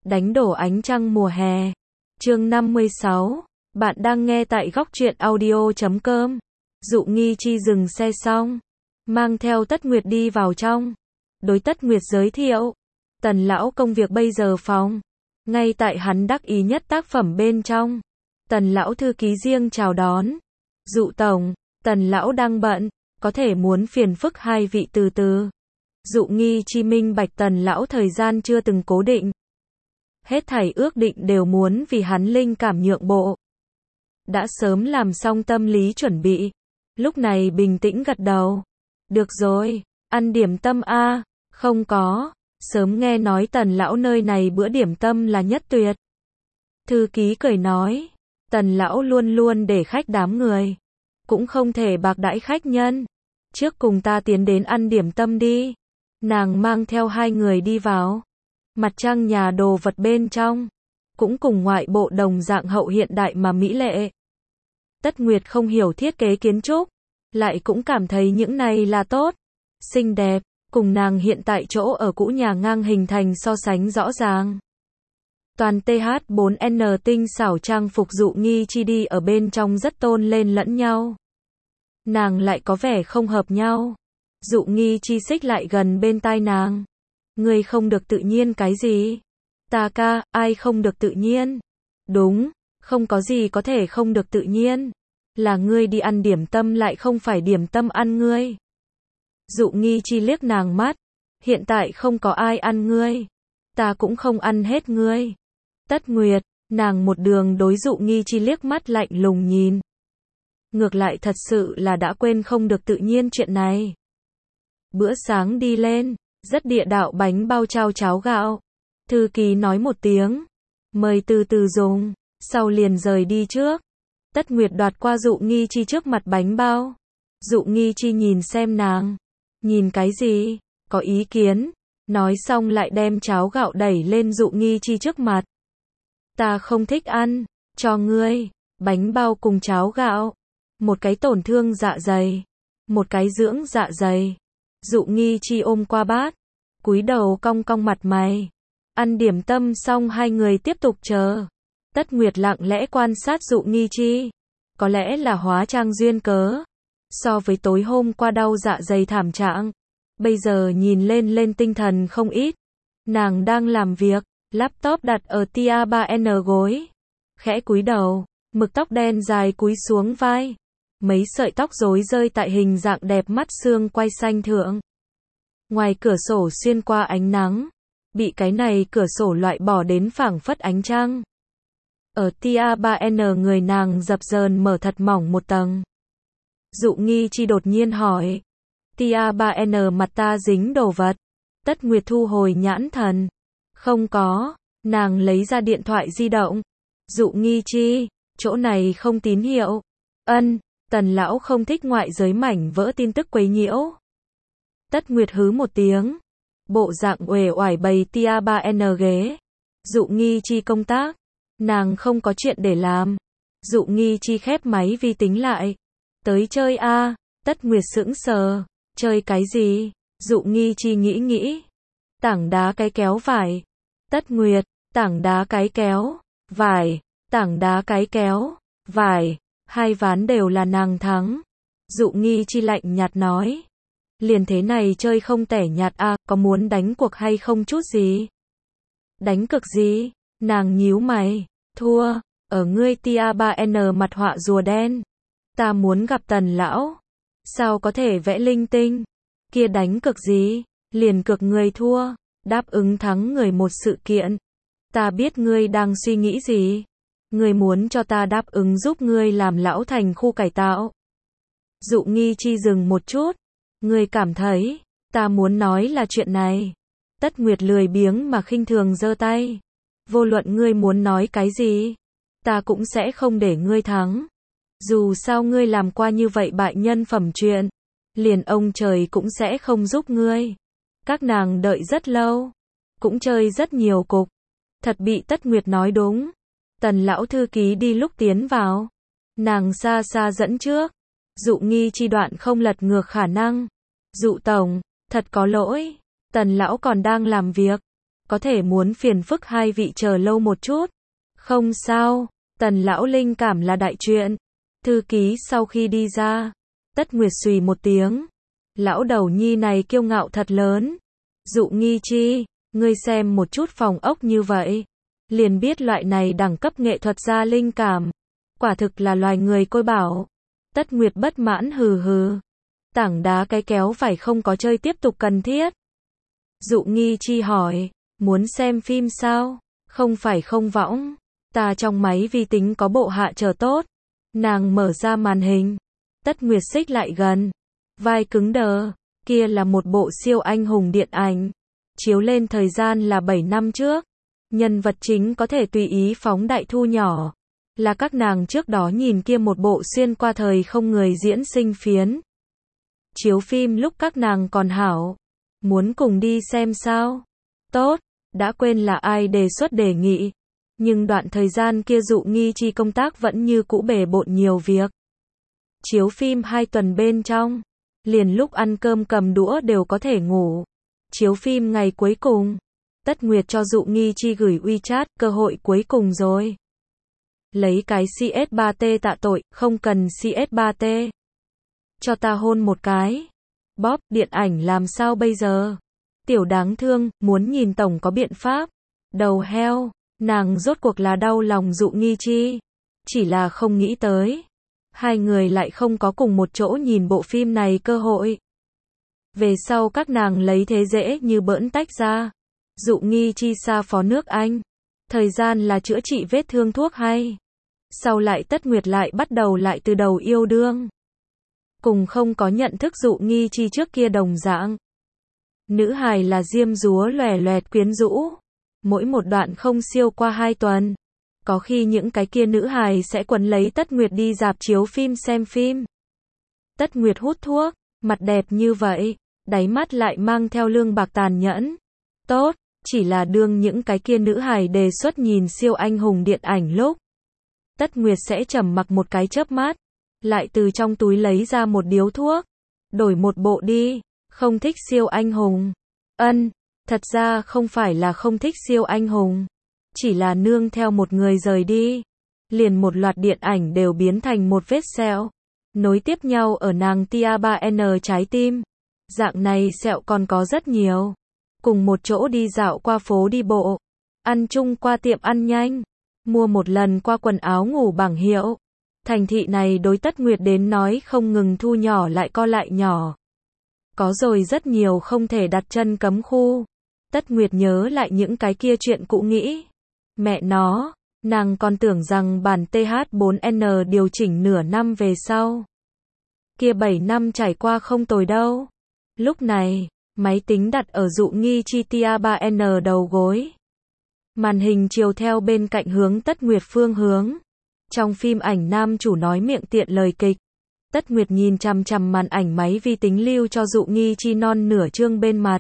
Đánh đổ ánh trăng mùa hè. Chương 56. Bạn đang nghe tại góc truyện audio.com. Dụ Nghi Chi dừng xe xong, mang theo Tất Nguyệt đi vào trong. Đối Tất Nguyệt giới thiệu, Tần lão công việc bây giờ phòng, ngay tại hắn đắc ý nhất tác phẩm bên trong. Tần lão thư ký riêng chào đón. Dụ tổng, Tần lão đang bận, có thể muốn phiền phức hai vị từ từ. Dụ Nghi Chi minh bạch Tần lão thời gian chưa từng cố định. Hết thảy ước định đều muốn vì hắn linh cảm nhượng bộ. Đã sớm làm xong tâm lý chuẩn bị, lúc này bình tĩnh gật đầu. Được rồi, ăn điểm tâm a. Không có, sớm nghe nói Tần lão nơi này bữa điểm tâm là nhất tuyệt. Thư ký cười nói, Tần lão luôn luôn để khách đám người, cũng không thể bạc đãi khách nhân. Trước cùng ta tiến đến ăn điểm tâm đi. Nàng mang theo hai người đi vào. Mặt trăng nhà đồ vật bên trong, cũng cùng ngoại bộ đồng dạng hậu hiện đại mà mỹ lệ. Tất Nguyệt không hiểu thiết kế kiến trúc, lại cũng cảm thấy những này là tốt, xinh đẹp, cùng nàng hiện tại chỗ ở cũ nhà ngang hình thành so sánh rõ ràng. Toàn TH4N tinh xảo trang phục Dụ Nghi Chi đi ở bên trong rất tôn lên lẫn nhau. Nàng lại có vẻ không hợp nhau. Dụ Nghi Chi xích lại gần bên tai nàng. Ngươi không được tự nhiên cái gì? Ta ca, ai không được tự nhiên? Đúng, không có gì có thể không được tự nhiên. Là ngươi đi ăn điểm tâm lại không phải điểm tâm ăn ngươi. Dụ Nghi Chi liếc nàng mắt. Hiện tại không có ai ăn ngươi. Ta cũng không ăn hết ngươi. Tất Nguyệt, nàng một đường đối Dụ Nghi Chi liếc mắt lạnh lùng nhìn. Ngược lại thật sự là đã quên không được tự nhiên chuyện này. Bữa sáng đi lên, rất địa đạo bánh bao trao cháo gạo. Thư ký nói một tiếng, mời từ từ dùng, sau liền rời đi trước. Tất Nguyệt đoạt qua Dụ Nghi Chi trước mặt bánh bao. Dụ Nghi Chi nhìn xem nàng. Nhìn cái gì? Có ý kiến. Nói xong lại đem cháo gạo đẩy lên Dụ Nghi Chi trước mặt. Ta không thích ăn, cho ngươi. Bánh bao cùng cháo gạo. Một cái tổn thương dạ dày, một cái dưỡng dạ dày. Dụ Nghi Chi ôm qua bát, cúi đầu cong cong mặt mày. Ăn điểm tâm xong hai người tiếp tục chờ. Tất Nguyệt lặng lẽ quan sát Dụ Nghi Chi. Có lẽ là hóa trang duyên cớ. So với tối hôm qua đau dạ dày thảm trạng, bây giờ nhìn lên tinh thần không ít. Nàng đang làm việc, laptop đặt ở tia 3N gối. Khẽ cúi đầu, mực tóc đen dài cúi xuống vai. Mấy sợi tóc rối rơi tại hình dạng đẹp mắt xương quai xanh thượng. Ngoài cửa sổ xuyên qua ánh nắng, bị cái này cửa sổ loại bỏ đến phảng phất ánh trăng. Ở tia 3N người nàng dập dờn mở thật mỏng một tầng. Dụ Nghi Chi đột nhiên hỏi. Tia 3N mặt ta dính đồ vật. Tất Nguyệt thu hồi nhãn thần. Không có, nàng lấy ra điện thoại di động. Dụ Nghi Chi, chỗ này không tín hiệu. Tần lão không thích ngoại giới mảnh vỡ tin tức quấy nhiễu. Tất Nguyệt hứ một tiếng. Bộ dạng uể oải bày tia 3N ghế. Dụ Nghi Chi công tác. Nàng không có chuyện để làm. Dụ Nghi Chi khép máy vi tính lại. Tới chơi a. Tất Nguyệt sững sờ. Chơi cái gì? Dụ Nghi Chi nghĩ. Tảng đá cái kéo vải. Tất Nguyệt, tảng đá cái kéo vải. Tảng đá cái kéo vải. Hai ván đều là nàng thắng. Dụ Nghi Chi lạnh nhạt nói. Liền thế này chơi không tẻ nhạt à, có muốn đánh cuộc hay không chút gì? Đánh cược gì? Nàng nhíu mày. Thua, ở ngươi tia 3N mặt họa rùa đen. Ta muốn gặp Tần lão. Sao có thể vẽ linh tinh? Kia đánh cược gì? Liền cược người thua, đáp ứng thắng người một sự kiện. Ta biết ngươi đang suy nghĩ gì. Ngươi muốn cho ta đáp ứng giúp ngươi làm lão thành khu cải tạo. Dụ Nghi Chi dừng một chút. Ngươi cảm thấy, ta muốn nói là chuyện này. Tất Nguyệt lười biếng mà khinh thường giơ tay. Vô luận ngươi muốn nói cái gì, ta cũng sẽ không để ngươi thắng. Dù sao ngươi làm qua như vậy bại nhân phẩm chuyện, liền ông trời cũng sẽ không giúp ngươi. Các nàng đợi rất lâu, cũng chơi rất nhiều cục. Thật bị Tất Nguyệt nói đúng. Tần lão thư ký đi lúc tiến vào. Nàng xa xa dẫn trước. Dụ Nghi Chi đoạn không lật ngược khả năng. Dụ tổng, thật có lỗi. Tần lão còn đang làm việc. có thể muốn phiền phức hai vị chờ lâu một chút. Không sao, Tần lão linh cảm là đại chuyện. Thư ký sau khi đi ra, Tất Nguyệt xùy một tiếng. Lão đầu nhi này kiêu ngạo thật lớn. Dụ Nghi Chi, ngươi xem một chút phòng ốc như vậy, liền biết loại này đẳng cấp nghệ thuật gia linh cảm. Quả thực là loài người côi bảo. Tất Nguyệt bất mãn hừ hừ. Tảng đá cái kéo phải không có chơi tiếp tục cần thiết. Dụ Nghi Chi hỏi, muốn xem phim sao? Không phải không võng. Ta trong máy vi tính có bộ hạ chờ tốt. Nàng mở ra màn hình. Tất Nguyệt xích lại gần. Vai cứng đờ. Kia là một bộ siêu anh hùng điện ảnh. Chiếu lên thời gian là 7 năm trước. Nhân vật chính có thể tùy ý phóng đại thu nhỏ. Là các nàng trước đó nhìn kia một bộ xuyên qua thời không người diễn sinh phiến. Chiếu phim lúc các nàng còn hảo. Muốn cùng đi xem sao? Tốt, đã quên là ai đề xuất đề nghị. Nhưng đoạn thời gian kia Dụ Nghi Chi công tác vẫn như cũ bề bộn nhiều việc. Chiếu phim 2 tuần bên trong. Liền lúc ăn cơm cầm đũa đều có thể ngủ. Chiếu phim ngày cuối cùng. Tất Nguyệt cho Dụ Nghi Chi gửi WeChat, cơ hội cuối cùng rồi. Lấy cái CS3T tạ tội, không cần CS3T. Cho ta hôn một cái. Bóp, điện ảnh làm sao bây giờ? Tiểu đáng thương, muốn nhìn tổng có biện pháp. Đầu heo, nàng rốt cuộc là đau lòng Dụ Nghi Chi. Chỉ là không nghĩ tới. Hai người lại không có cùng một chỗ nhìn bộ phim này cơ hội. Về sau các nàng lấy thế dễ như bỡn tách ra. Dụ Nghi Chi xa phó nước Anh. Thời gian là chữa trị vết thương thuốc hay. Sau lại Tất Nguyệt lại bắt đầu lại từ đầu yêu đương. Cùng không có nhận thức Dụ Nghi Chi trước kia đồng dạng. Nữ hài là diêm dúa lòe loẹt quyến rũ. Mỗi một đoạn không siêu qua 2 tuần. Có khi những cái kia nữ hài sẽ quấn lấy Tất Nguyệt đi rạp chiếu phim xem phim. Tất Nguyệt hút thuốc, mặt đẹp như vậy, đáy mắt lại mang theo lương bạc tàn nhẫn. Tốt, chỉ là đương những cái kia nữ hài đề xuất nhìn siêu anh hùng điện ảnh lúc. Tất Nguyệt sẽ trầm mặc một cái chớp mắt, lại từ trong túi lấy ra một điếu thuốc. Đổi một bộ đi, không thích siêu anh hùng. Thật ra không phải là không thích siêu anh hùng. Chỉ là nương theo một người rời đi. Liền một loạt điện ảnh đều biến thành một vết sẹo. Nối tiếp nhau ở nàng tia 3N trái tim. Dạng này sẹo còn có rất nhiều. Cùng một chỗ đi dạo qua phố đi bộ. Ăn chung qua tiệm ăn nhanh. Mua một lần qua quần áo ngủ bảng hiệu. Thành thị này đối Tất Nguyệt đến nói không ngừng thu nhỏ lại co lại nhỏ. Có rồi rất nhiều không thể đặt chân cấm khu. Tất Nguyệt nhớ lại những cái kia chuyện cũ nghĩ. Mẹ nó, nàng còn tưởng rằng bản TH4N điều chỉnh nửa năm về sau. Kia 7 năm trải qua không tồi đâu. Lúc này, máy tính đặt ở Dụ Nghi Chi tia 3N đầu gối. Màn hình chiều theo bên cạnh hướng Tất Nguyệt phương hướng. Trong phim ảnh nam chủ nói miệng tiện lời kịch. Tất Nguyệt nhìn chằm chằm màn ảnh máy vi tính lưu cho Dụ Nghi Chi non nửa chương bên mặt.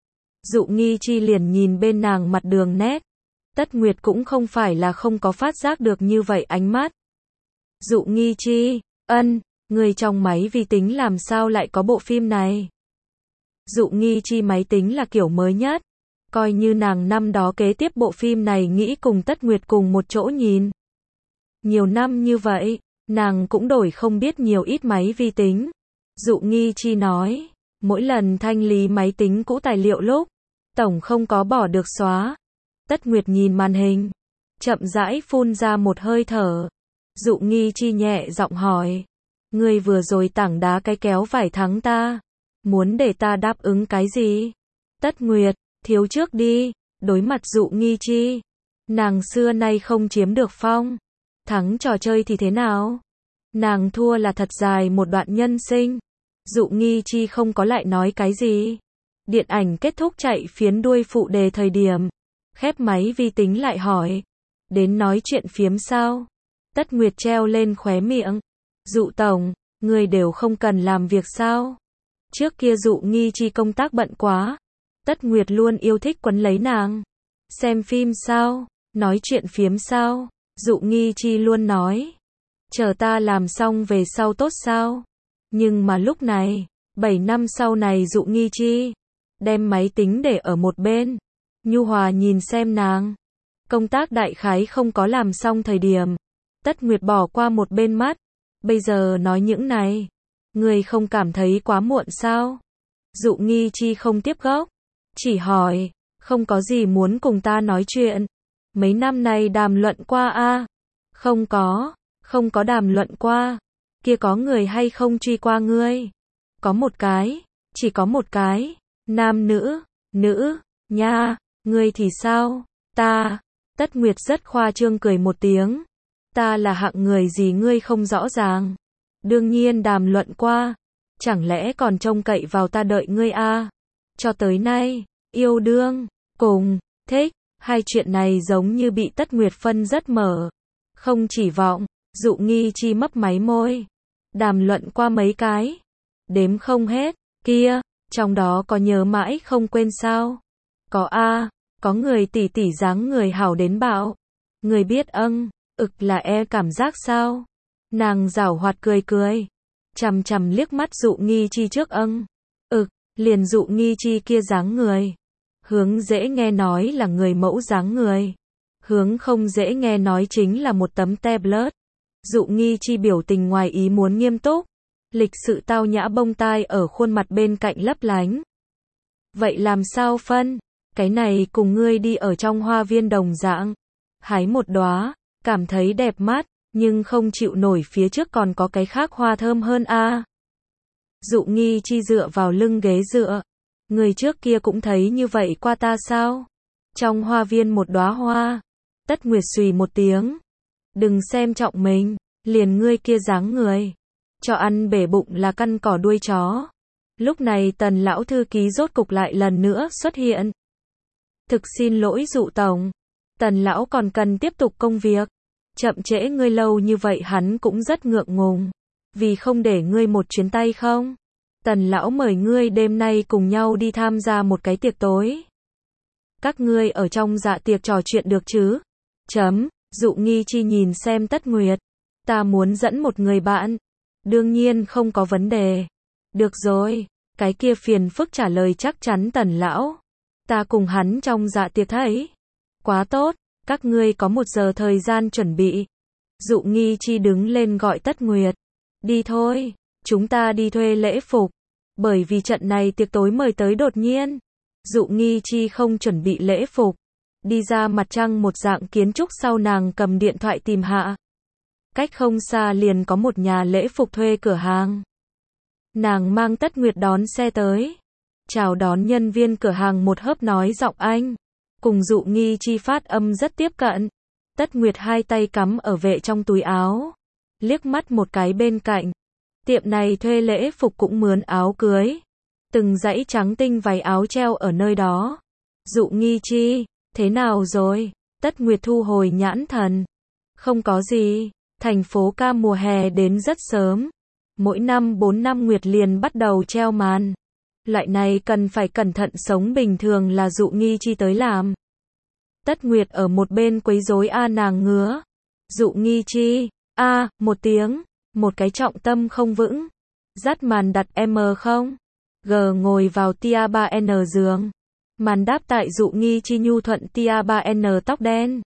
Dụ Nghi Chi liền nhìn bên nàng mặt đường nét. Tất Nguyệt cũng không phải là không có phát giác được như vậy ánh mắt. Dụ Nghi Chi, người trong máy vi tính làm sao lại có bộ phim này? Dụ Nghi Chi máy tính là kiểu mới nhất. Coi như nàng năm đó kế tiếp bộ phim này nghĩ cùng Tất Nguyệt cùng một chỗ nhìn. Nhiều năm như vậy, nàng cũng đổi không biết nhiều ít máy vi tính. Dụ Nghi Chi nói, mỗi lần thanh lý máy tính cũ tài liệu lúc, tổng không có bỏ được xóa. Tất Nguyệt nhìn màn hình, chậm rãi phun ra một hơi thở. Dụ Nghi Chi nhẹ giọng hỏi, ngươi vừa rồi tảng đá cái kéo phải thắng ta, muốn để ta đáp ứng cái gì? Tất Nguyệt, thiếu trước đi, đối mặt Dụ Nghi Chi. Nàng xưa nay không chiếm được phong. Thắng trò chơi thì thế nào? Nàng thua là thật dài một đoạn nhân sinh. Dụ Nghi Chi không có lại nói cái gì. Điện ảnh kết thúc chạy phiến đuôi phụ đề thời điểm. Khép máy vi tính lại hỏi. Đến nói chuyện phiếm sao? Tất Nguyệt treo lên khóe miệng. Dụ tổng, người đều không cần làm việc sao? Trước kia Dụ Nghi Chi công tác bận quá. Tất Nguyệt luôn yêu thích quấn lấy nàng. Xem phim sao? Nói chuyện phiếm sao? Dụ Nghi Chi luôn nói. Chờ ta làm xong về sau tốt sao? Nhưng mà lúc này, 7 năm sau này Dụ Nghi Chi đem máy tính để ở một bên. nhu hòa nhìn xem nàng. Công tác đại khái không có làm xong thời điểm. Tất Nguyệt bỏ qua một bên mắt. Bây giờ nói những này. Ngươi không cảm thấy quá muộn sao? Dụ Nghi Chi không tiếp gốc. Chỉ hỏi. Không có gì muốn cùng ta nói chuyện. Mấy năm nay đàm luận qua a? Không có. Không có đàm luận qua. Kia có người hay không truy qua ngươi? Có một cái. Chỉ có một cái. Nam nữ. Nữ. Nha. Ngươi thì sao? Ta. Tất Nguyệt rất khoa trương cười một tiếng. Ta là hạng người gì ngươi không rõ ràng. Đương nhiên đàm luận qua. Chẳng lẽ còn trông cậy vào ta đợi ngươi a? Cho tới nay, yêu đương, cùng, thích, hai chuyện này giống như bị Tất Nguyệt phân rất mở. Không chỉ vọng, Dụ Nghi Chi mấp máy môi. Đàm luận qua mấy cái. Đếm không hết, kia, trong đó có nhớ mãi không quên sao? Có a, có người tỉ tỉ dáng người hảo đến bạo. Người biết ực là cảm giác sao? Nàng giảo hoạt cười cười. Chằm chằm liếc mắt Dụ Nghi Chi trước liền Dụ Nghi Chi kia dáng người. Hướng dễ nghe nói là người mẫu dáng người. Hướng không dễ nghe nói chính là một tấm tablet. Dụ Nghi Chi biểu tình ngoài ý muốn nghiêm túc. Lịch sự tao nhã bông tai ở khuôn mặt bên cạnh lấp lánh. Vậy làm sao phân? Cái này cùng ngươi đi ở trong hoa viên đồng dạng. Hái một đóa, cảm thấy đẹp mắt, nhưng không chịu nổi phía trước còn có cái khác hoa thơm hơn a. Dụ Nghi Chi dựa vào lưng ghế dựa. Người trước kia cũng thấy như vậy qua ta sao? Trong hoa viên một đóa hoa. Tất Nguyệt xùy một tiếng. Đừng xem trọng mình, liền ngươi kia dáng người. Cho ăn bể bụng là căn cỏ đuôi chó. Lúc này Tần lão thư ký rốt cục lại lần nữa xuất hiện. Thực xin lỗi Dụ tổng. Tần lão còn cần tiếp tục công việc. Chậm trễ ngươi lâu như vậy hắn cũng rất ngượng ngùng. Vì không để ngươi một chuyến tay không? Tần lão mời ngươi đêm nay cùng nhau đi tham gia một cái tiệc tối. Các ngươi ở trong dạ tiệc trò chuyện được chứ? Dụ Nghi Chi nhìn xem Tất Nguyệt. Ta muốn dẫn một người bạn. Đương nhiên không có vấn đề. Được rồi, cái kia phiền phức trả lời chắc chắn Tần lão. Ta cùng hắn trong dạ tiệc thấy. Quá tốt, các ngươi có 1 giờ thời gian chuẩn bị. Dụ Nghi Chi đứng lên gọi Tất Nguyệt. Đi thôi, chúng ta đi thuê lễ phục. Bởi vì trận này tiệc tối mời tới đột nhiên. Dụ Nghi Chi không chuẩn bị lễ phục. Đi ra mặt trăng một dạng kiến trúc sau nàng cầm điện thoại tìm hạ. Cách không xa liền có một nhà lễ phục thuê cửa hàng. Nàng mang Tất Nguyệt đón xe tới. Chào đón nhân viên cửa hàng một hớp nói giọng Anh. Cùng Dụ Nghi Chi phát âm rất tiếp cận. Tất Nguyệt hai tay cắm ở vệ trong túi áo. Liếc mắt một cái bên cạnh. Tiệm này thuê lễ phục cũng mướn áo cưới. Từng dãy trắng tinh váy áo treo ở nơi đó. Dụ Nghi Chi, thế nào rồi? Tất Nguyệt thu hồi nhãn thần. Không có gì, thành phố ca mùa hè đến rất sớm. Mỗi năm 4 năm Nguyệt liền bắt đầu treo màn. Loại này cần phải cẩn thận sống bình thường là Dụ Nghi Chi tới làm. Tất Nguyệt ở một bên quấy rối nàng ngứa. Dụ Nghi Chi, một tiếng, một cái trọng tâm không vững. Dắt màn đặt không? Ngồi vào tia 3N giường. Màn đáp tại Dụ Nghi Chi nhu thuận tia 3N tóc đen.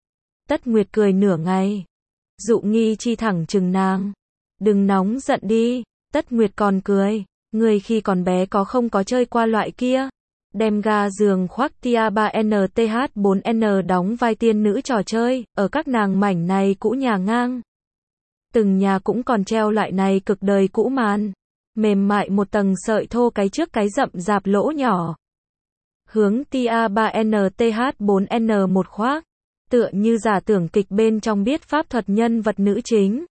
Tất Nguyệt cười nửa ngày. Dụ Nghi Chi thẳng trừng nàng. Đừng nóng giận đi. Tất Nguyệt còn cười. Người khi còn bé có không có chơi qua loại kia? Đem ga giường khoác tia 3N TH4N đóng vai tiên nữ trò chơi, ở các nàng mảnh này cũ nhà ngang. Từng nhà cũng còn treo loại này cực đời cũ màn. Mềm mại một tầng sợi thô cái trước cái rậm rạp lỗ nhỏ. Hướng tia 3N TH4N một khoác. Tựa như giả tưởng kịch bên trong biết pháp thuật nhân vật nữ chính.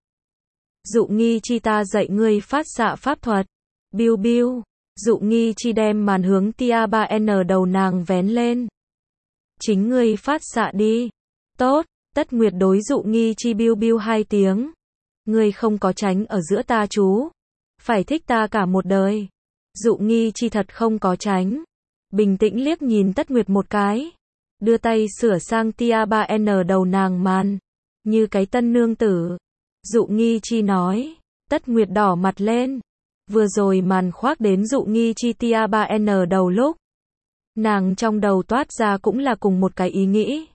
Dụ Nghi Chi ta dạy ngươi phát xạ pháp thuật. Biu biu. Dụ Nghi Chi đem màn hướng tia 3N đầu nàng vén lên. Chính ngươi phát xạ đi. Tốt. Tất Nguyệt đối Dụ Nghi Chi biu biu 2 tiếng. Ngươi không có tránh ở giữa ta chú. Phải thích ta cả một đời. Dụ Nghi Chi thật không có tránh. Bình tĩnh liếc nhìn Tất Nguyệt một cái. Đưa tay sửa sang tia 3N đầu nàng màn. Như cái tân nương tử. Dụ Nghi Chi nói. Tất Nguyệt đỏ mặt lên. Vừa rồi màn khoác đến Dụ Nghi Chi tia 3N đầu lúc. Nàng trong đầu toát ra cũng là cùng một cái ý nghĩ.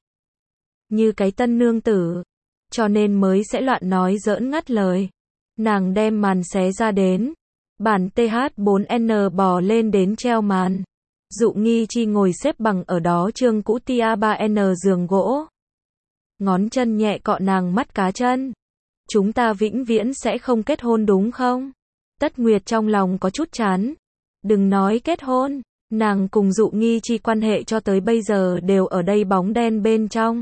Như cái tân nương tử. Cho nên mới sẽ loạn nói giỡn ngắt lời. Nàng đem màn xé ra đến. Bản TH4N bò lên đến treo màn. Dụ Nghi Chi ngồi xếp bằng ở đó trương cũ tia 3N giường gỗ. Ngón chân nhẹ cọ nàng mắt cá chân. Chúng ta vĩnh viễn sẽ không kết hôn đúng không? Tất Nguyệt trong lòng có chút chán. Đừng nói kết hôn. Nàng cùng Dụ Nghi Chi quan hệ cho tới bây giờ đều ở đây bóng đen bên trong.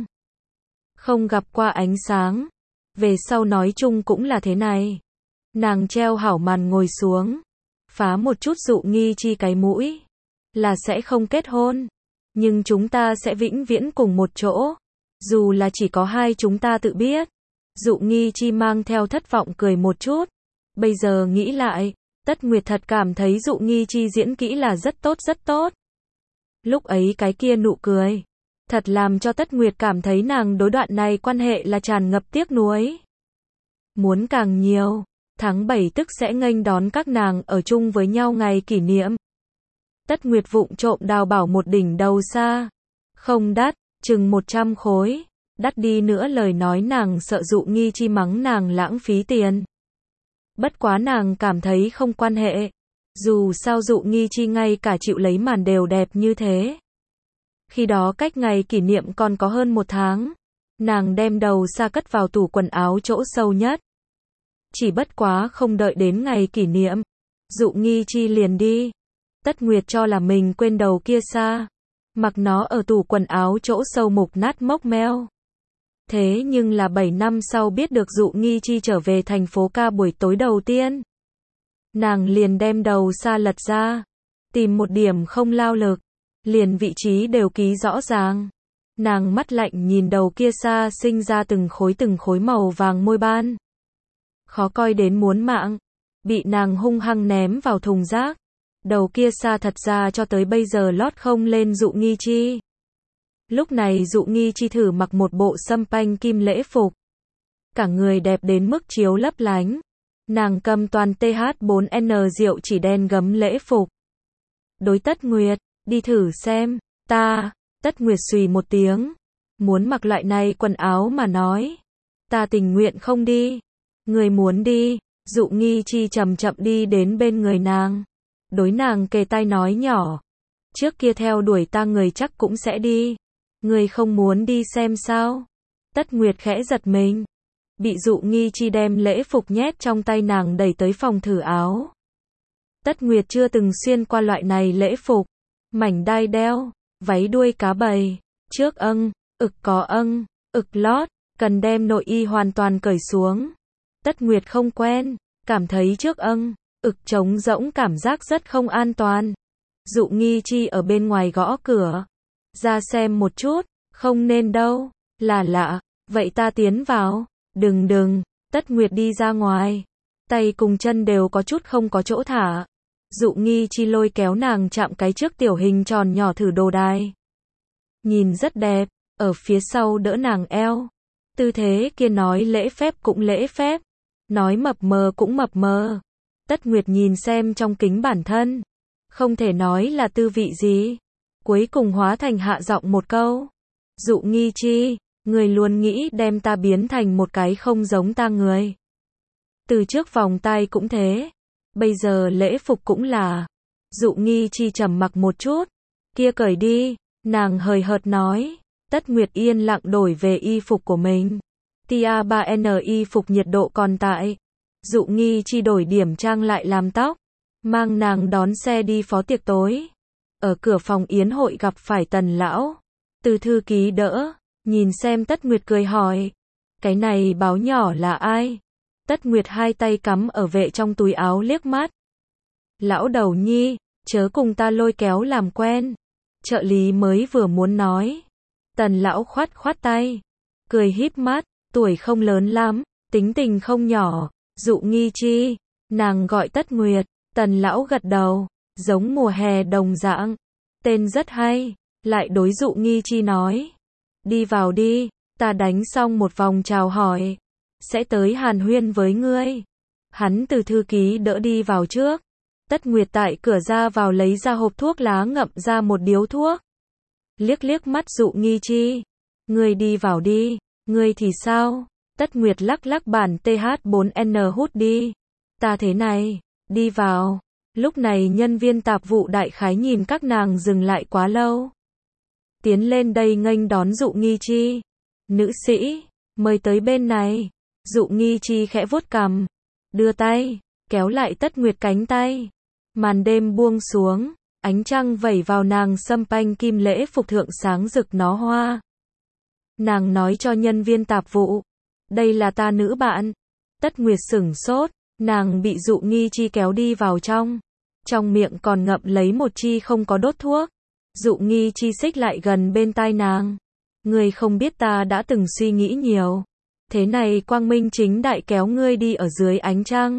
Không gặp qua ánh sáng. Về sau nói chung cũng là thế này. Nàng treo hảo màn ngồi xuống. Phá một chút Dụ Nghi Chi cái mũi. Là sẽ không kết hôn. Nhưng chúng ta sẽ vĩnh viễn cùng một chỗ. Dù là chỉ có hai chúng ta tự biết. Dụ Nghi Chi mang theo thất vọng cười một chút. Bây giờ nghĩ lại, Tất Nguyệt thật cảm thấy Dụ Nghi Chi diễn kỹ là rất tốt rất tốt. Lúc ấy cái kia nụ cười. Thật làm cho Tất Nguyệt cảm thấy nàng đối đoạn này quan hệ là tràn ngập tiếc nuối. Muốn càng nhiều. Tháng 7 tức sẽ nghênh đón các nàng ở chung với nhau ngày kỷ niệm. Tất Nguyệt vụng trộm đào bảo một đỉnh đầu xa. Không đắt, chừng 100 khối. Đắt đi nữa lời nói nàng sợ Dụ Nghi Chi mắng nàng lãng phí tiền. Bất quá nàng cảm thấy không quan hệ. Dù sao Dụ Nghi Chi ngay cả chịu lấy màn đều đẹp như thế. Khi đó cách ngày kỷ niệm còn có hơn 1 tháng. Nàng đem đầu xa cất vào tủ quần áo chỗ sâu nhất. Chỉ bất quá không đợi đến ngày kỷ niệm. Dụ Nghi Chi liền đi. Tất Nguyệt cho là mình quên đầu kia xa. Mặc nó ở tủ quần áo chỗ sâu mục nát mốc meo. Thế nhưng là 7 năm sau biết được Dụ Nghi Chi trở về thành phố ca buổi tối đầu tiên. Nàng liền đem đầu xa lật ra. Tìm một điểm không lao lực. Liền vị trí đều ký rõ ràng. Nàng mắt lạnh nhìn đầu kia xa sinh ra từng khối màu vàng môi ban. Khó coi đến muốn mạng. Bị nàng hung hăng ném vào thùng rác. Đầu kia xa thật ra cho tới bây giờ lót không lên Dụ Nghi Chi. Lúc này Dụ Nghi Chi thử mặc một bộ sâm panh kim lễ phục. Cả người đẹp đến mức chiếu lấp lánh. Nàng cầm toàn TH4N rượu chỉ đen gấm lễ phục. Đối Tất Nguyệt, đi thử xem, ta, Tất Nguyệt xùy một tiếng. Muốn mặc loại này quần áo mà nói. Ta tình nguyện không đi. Người muốn đi, Dụ Nghi Chi chậm chậm đi đến bên người nàng. Đối nàng kề tai nói nhỏ. Trước kia theo đuổi ta người chắc cũng sẽ đi. Người không muốn đi xem sao? Tất Nguyệt khẽ giật mình. Bị Dụ Nghi Chi đem lễ phục nhét trong tay nàng đẩy tới phòng thử áo. Tất Nguyệt chưa từng xuyên qua loại này lễ phục. Mảnh đai đeo, váy đuôi cá bầy, trước ực có ực lót, cần đem nội y hoàn toàn cởi xuống. Tất Nguyệt không quen, cảm thấy trước ực trống rỗng cảm giác rất không an toàn. Dụ Nghi Chi ở bên ngoài gõ cửa. Ra xem một chút, không nên đâu, là lạ, vậy ta tiến vào. Đừng, Tất Nguyệt đi ra ngoài. Tay cùng chân đều có chút không có chỗ thả. Dụ Nghi Chi lôi kéo nàng chạm cái trước tiểu hình tròn nhỏ thử đồ đài. Nhìn rất đẹp, ở phía sau đỡ nàng eo. Tư thế kia nói lễ phép cũng lễ phép. Nói mập mờ cũng mập mờ. Tất Nguyệt nhìn xem trong kính bản thân. Không thể nói là tư vị gì. Cuối cùng hóa thành hạ giọng một câu. Dụ Nghi Chi, người luôn nghĩ đem ta biến thành một cái không giống ta người. Từ trước vòng tay cũng thế. Bây giờ lễ phục cũng là. Dụ Nghi Chi trầm mặc một chút. Kia cởi đi, nàng hời hợt nói. Tất Nguyệt yên lặng đổi về y phục của mình. Tia 3N y phục nhiệt độ còn tại. Dụ Nghi Chi đổi điểm trang lại làm tóc. Mang nàng đón xe đi phó tiệc tối. Ở cửa phòng yến hội gặp phải Tần lão. Từ thư ký đỡ. Nhìn xem Tất Nguyệt cười hỏi. Cái này báo nhỏ là ai? Tất Nguyệt hai tay cắm ở vệ trong túi áo liếc mắt. Lão đầu nhi, chớ cùng ta lôi kéo làm quen. Trợ lý mới vừa muốn nói. Tần lão khoát tay. Cười híp mắt, tuổi không lớn lắm, tính tình không nhỏ. Dụ Nghi Chi, nàng gọi Tất Nguyệt. Tần lão gật đầu, giống mùa hè đồng dạng. Tên rất hay, lại đối Dụ Nghi Chi nói. Đi vào đi, ta đánh xong một vòng chào hỏi. Sẽ tới hàn huyên với ngươi. Hắn từ thư ký đỡ đi vào trước. Tất Nguyệt tại cửa ra vào lấy ra hộp thuốc lá ngậm ra một điếu thuốc. Liếc liếc mắt Dụ Nghi Chi. Ngươi đi vào đi, ngươi thì sao? Tất Nguyệt lắc lắc bản TH4N hút đi. Ta thế này, đi vào. Lúc này nhân viên tạp vụ đại khái nhìn các nàng dừng lại quá lâu. Tiến lên đây nghênh đón Dụ Nghi Chi. Nữ sĩ, mời tới bên này. Dụ Nghi Chi khẽ vuốt cằm, đưa tay, kéo lại Tất Nguyệt cánh tay. Màn đêm buông xuống, ánh trăng vẩy vào nàng xăm panh kim lễ phục thượng sáng rực nó hoa. Nàng nói cho nhân viên tạp vụ, đây là ta nữ bạn. Tất Nguyệt sửng sốt, nàng bị Dụ Nghi Chi kéo đi vào trong. Trong miệng còn ngậm lấy một chi không có đốt thuốc. Dụ Nghi Chi xích lại gần bên tai nàng. Ngươi không biết ta đã từng suy nghĩ nhiều. Thế này quang minh chính đại kéo ngươi đi ở dưới ánh trăng.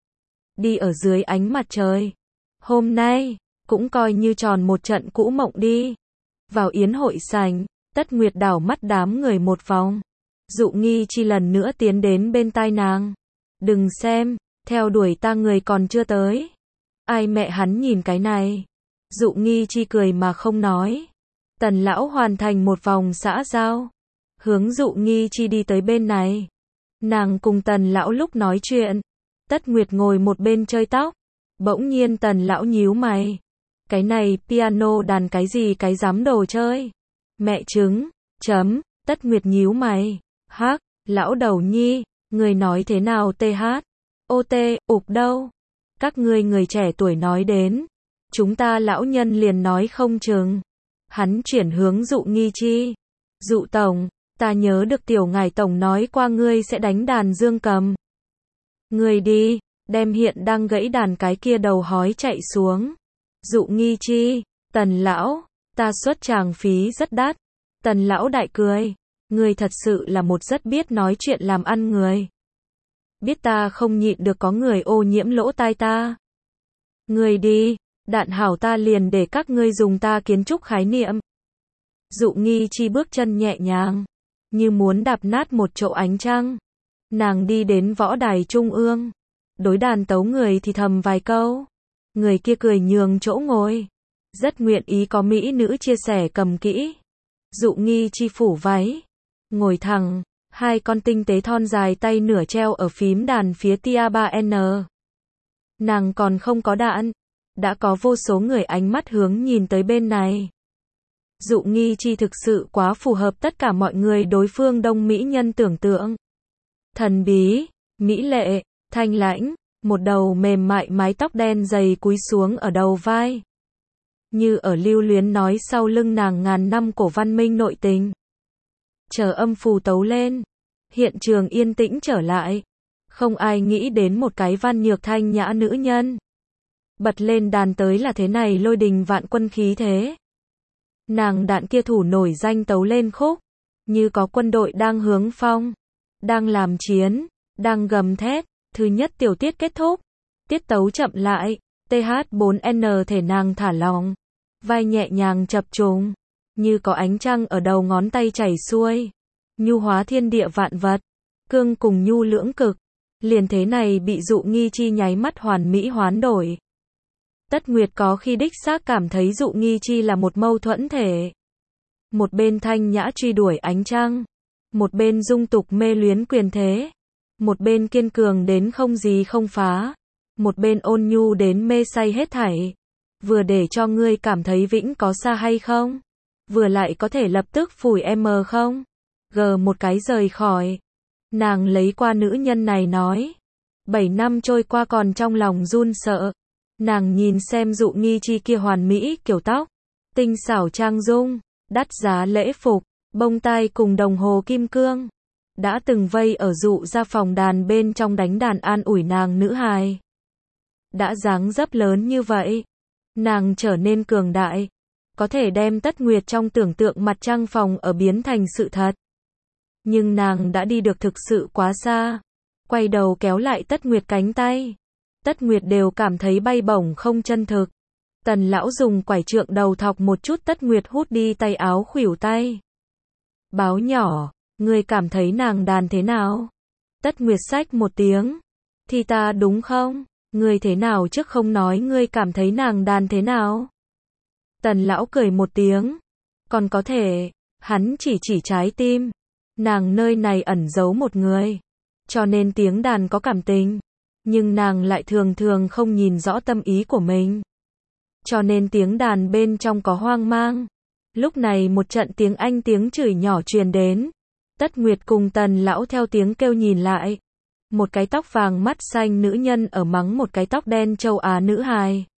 Đi ở dưới ánh mặt trời. Hôm nay, cũng coi như tròn một trận cũ mộng đi. Vào yến hội sảnh, Tất Nguyệt đảo mắt đám người một vòng. Dụ Nghi Chi lần nữa tiến đến bên tai nàng. Đừng xem, theo đuổi ta người còn chưa tới. Ai mẹ hắn nhìn cái này. Dụ Nghi Chi cười mà không nói. Tần lão hoàn thành một vòng xã giao. Hướng Dụ Nghi Chi đi tới bên này. Nàng cùng Tần lão lúc nói chuyện. Tất Nguyệt ngồi một bên chơi tóc. Bỗng nhiên Tần lão nhíu mày. Cái này piano đàn cái gì cái dám đồ chơi. Mẹ chứng, chấm, Tất Nguyệt nhíu mày. Hắc, lão đầu nhi, người nói thế nào TH? OT, ục đâu? Các ngươi người trẻ tuổi nói đến. Chúng ta lão nhân liền nói không chừng. Hắn chuyển hướng Dụ Nghi Chi. Dụ tổng, ta nhớ được tiểu ngài tổng nói qua ngươi sẽ đánh đàn dương cầm. Ngươi đi, đem hiện đang gãy đàn cái kia đầu hói chạy xuống. Dụ Nghi Chi, Tần lão, ta xuất tràng phí rất đắt. Tần lão đại cười, ngươi thật sự là một rất biết nói chuyện làm ăn người. Biết ta không nhịn được có người ô nhiễm lỗ tai ta. Ngươi đi, đạn hảo ta liền để các ngươi dùng ta kiến trúc khái niệm. Dụ Nghi Chi bước chân nhẹ nhàng, như muốn đạp nát một chỗ ánh trăng. Nàng đi đến võ đài trung ương, đối đàn tấu người thì thầm vài câu. Người kia cười nhường chỗ ngồi, rất nguyện ý có mỹ nữ chia sẻ cầm kỹ. Dụ Nghi Chi phủ váy, ngồi thẳng, hai con tinh tế thon dài tay nửa treo ở phím đàn phía tia 3N. Nàng còn không có đạn, đã có vô số người ánh mắt hướng nhìn tới bên này. Dụ Nghi Chi thực sự quá phù hợp tất cả mọi người đối phương đông mỹ nhân tưởng tượng. Thần bí, mỹ lệ, thanh lãnh, một đầu mềm mại mái tóc đen dày cúi xuống ở đầu vai. Như ở lưu luyến nói sau lưng nàng ngàn năm cổ văn minh nội tình. Chờ âm phù tấu lên, hiện trường yên tĩnh trở lại. Không ai nghĩ đến một cái văn nhược thanh nhã nữ nhân. Bật lên đàn tới là thế này lôi đình vạn quân khí thế. Nàng đạn kia thủ nổi danh tấu lên khúc, như có quân đội đang hướng phong, đang làm chiến, đang gầm thét. Thứ nhất tiểu tiết kết thúc, tiết tấu chậm lại, TH4N thể nàng thả lỏng, vai nhẹ nhàng chập trùng, như có ánh trăng ở đầu ngón tay chảy xuôi, nhu hóa thiên địa vạn vật, cương cùng nhu lưỡng cực, liền thế này bị Dụ Nghi Chi nháy mắt hoàn mỹ hoán đổi. Tất Nguyệt có khi đích xác cảm thấy Dụ Nghi Chi là một mâu thuẫn thể. Một bên thanh nhã truy đuổi ánh trăng, một bên dung tục mê luyến quyền thế, một bên kiên cường đến không gì không phá, một bên ôn nhu đến mê say hết thảy. Vừa để cho ngươi cảm thấy vĩnh có xa hay không? Vừa lại có thể lập tức phủi em không? Một cái rời khỏi. Nàng lấy qua nữ nhân này nói. 7 năm trôi qua còn trong lòng run sợ. Nàng nhìn xem Dụ Nghi Chi kia hoàn mỹ kiểu tóc, tinh xảo trang dung, đắt giá lễ phục, bông tai cùng đồng hồ kim cương. Đã từng vây ở Dụ ra phòng đàn bên trong đánh đàn an ủi nàng nữ hài. Đã dáng dấp lớn như vậy, nàng trở nên cường đại, có thể đem Tất Nguyệt trong tưởng tượng mặt trăng phòng ở biến thành sự thật. Nhưng nàng đã đi được thực sự quá xa, quay đầu kéo lại Tất Nguyệt cánh tay. Tất Nguyệt đều cảm thấy bay bổng không chân thực. Tần lão dùng quải trượng đầu thọc một chút Tất Nguyệt hút đi tay áo khuỷu tay. Báo nhỏ, ngươi cảm thấy nàng đàn thế nào? Tất Nguyệt xách một tiếng. Thì ta đúng không? Ngươi thế nào chứ không nói ngươi cảm thấy nàng đàn thế nào? Tần lão cười một tiếng. Còn có thể, hắn chỉ trái tim. Nàng nơi này ẩn giấu một người. Cho nên tiếng đàn có cảm tình. Nhưng nàng lại thường thường không nhìn rõ tâm ý của mình. Cho nên tiếng đàn bên trong có hoang mang. Lúc này một trận tiếng Anh tiếng chửi nhỏ truyền đến. Tất Nguyệt cùng Tần lão theo tiếng kêu nhìn lại. Một cái tóc vàng mắt xanh nữ nhân ở mắng một cái tóc đen châu Á nữ hài.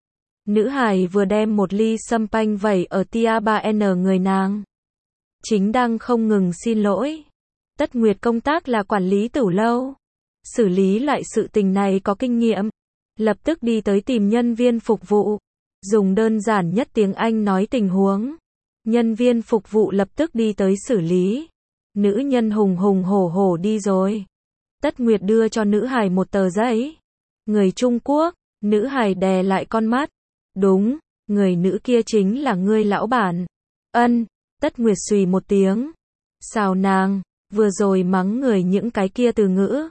Nữ hài vừa đem một ly sâm panh vẩy ở tia 3N người nàng. Chính đang không ngừng xin lỗi. Tất Nguyệt công tác là quản lý tửu lâu. Xử lý lại sự tình này có kinh nghiệm. Lập tức đi tới tìm nhân viên phục vụ. Dùng đơn giản nhất tiếng Anh nói tình huống. Nhân viên phục vụ lập tức đi tới xử lý. Nữ nhân hùng hổ hổ đi rồi. Tất Nguyệt đưa cho nữ hài một tờ giấy. Người Trung Quốc, nữ hài đè lại con mắt. Đúng, người nữ kia chính là ngươi lão bản. Ân, Tất Nguyệt xùy một tiếng. Sao nàng, vừa rồi mắng người những cái kia từ ngữ.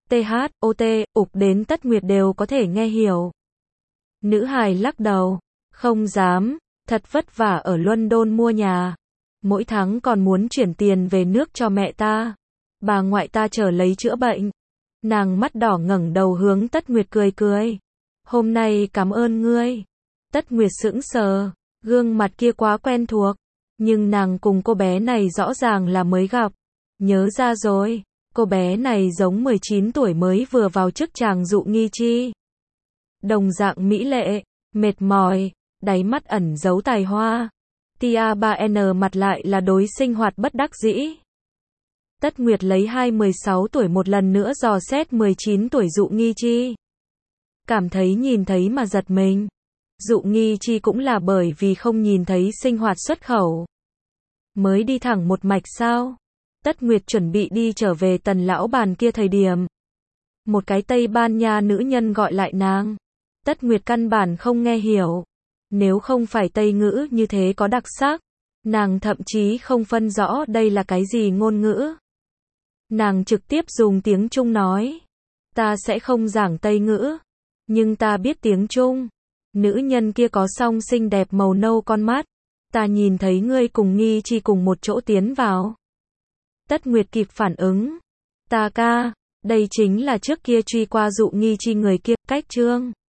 THOT, ục đến Tất Nguyệt đều có thể nghe hiểu. Nữ hài lắc đầu. Không dám, thật vất vả ở London mua nhà. Mỗi tháng còn muốn chuyển tiền về nước cho mẹ ta. Bà ngoại ta chờ lấy chữa bệnh. Nàng mắt đỏ ngẩng đầu hướng Tất Nguyệt cười cười. Hôm nay cảm ơn ngươi. Tất Nguyệt sững sờ, gương mặt kia quá quen thuộc. Nhưng nàng cùng cô bé này rõ ràng là mới gặp. Nhớ ra rồi, cô bé này giống 19 tuổi mới vừa vào chức chàng Dụ Nghi Chi. Đồng dạng mỹ lệ, mệt mỏi, đáy mắt ẩn giấu tài hoa. Tia 3N mặt lại là đối sinh hoạt bất đắc dĩ. Tất Nguyệt lấy 16 tuổi một lần nữa dò xét 19 tuổi Dụ Nghi Chi. Cảm thấy nhìn thấy mà giật mình. Dụ Nghi Chi cũng là bởi vì không nhìn thấy sinh hoạt xuất khẩu. Mới đi thẳng một mạch sao? Tất Nguyệt chuẩn bị đi trở về Tần lão bàn kia thời điểm. Một cái Tây Ban Nha nữ nhân gọi lại nàng. Tất Nguyệt căn bản không nghe hiểu. Nếu không phải Tây ngữ như thế có đặc sắc, nàng thậm chí không phân rõ đây là cái gì ngôn ngữ. Nàng trực tiếp dùng tiếng Trung nói. Ta sẽ không giảng Tây ngữ, nhưng ta biết tiếng Trung. Nữ nhân kia có song xinh đẹp màu nâu con mắt. Ta nhìn thấy ngươi cùng Nghi Chi cùng một chỗ tiến vào. Tất Nguyệt kịp phản ứng. Ta ca, đây chính là trước kia truy qua Dụ Nghi Chi người kia, cách trương.